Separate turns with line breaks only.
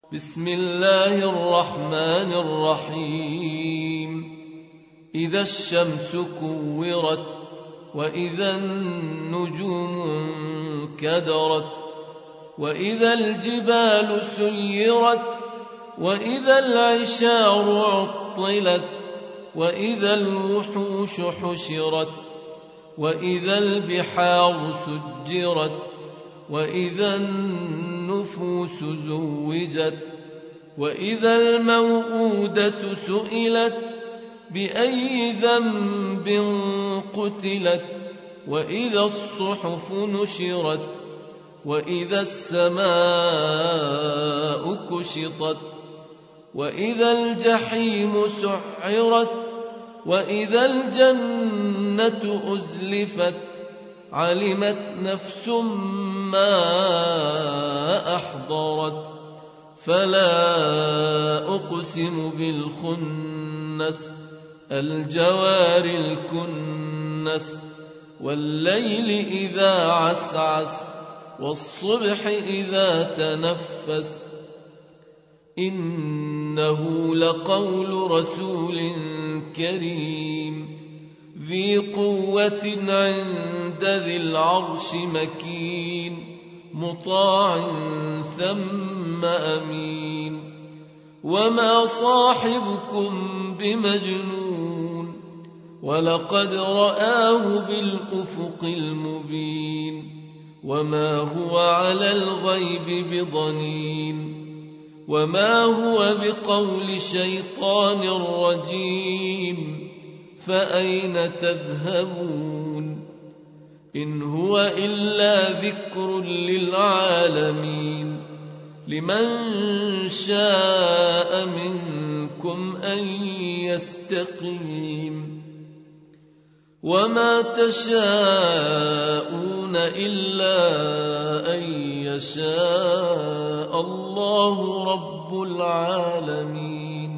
بسم الله الرحمن الرحيم. إذا الشمس كورت وإذا النجوم انكدرت وإذا الجبال سيرت وإذا العشار عطلت وإذا الوحوش حشرت وإذا البحار سجرت وإذا النفوس زوجت وإذا الموءودة سئلت بأي ذنب قتلت وإذا الصحف نشرت وإذا السماء كشطت وإذا الجحيم سعرت وإذا الجنة أزلفت علمت نفس ما أحضرت فلا أقسم بالخنس الجوار الكنس والليل إذا عسعس والصبح إذا تنفس إنه لقول رسول كريم ذي قوة عند ذي العرش مكين مطاع ثم أمين وما صاحبكم بمجنون ولقد رآه بالأفق المبين وما هو على الغيب بضنين وما هو بقول شيطان رجيم فأين تذهبون إن هو إلا ذكر للعالمين لمن شاء منكم أن يستقيم وما تشاءون إلا أن يشاء الله رب العالمين.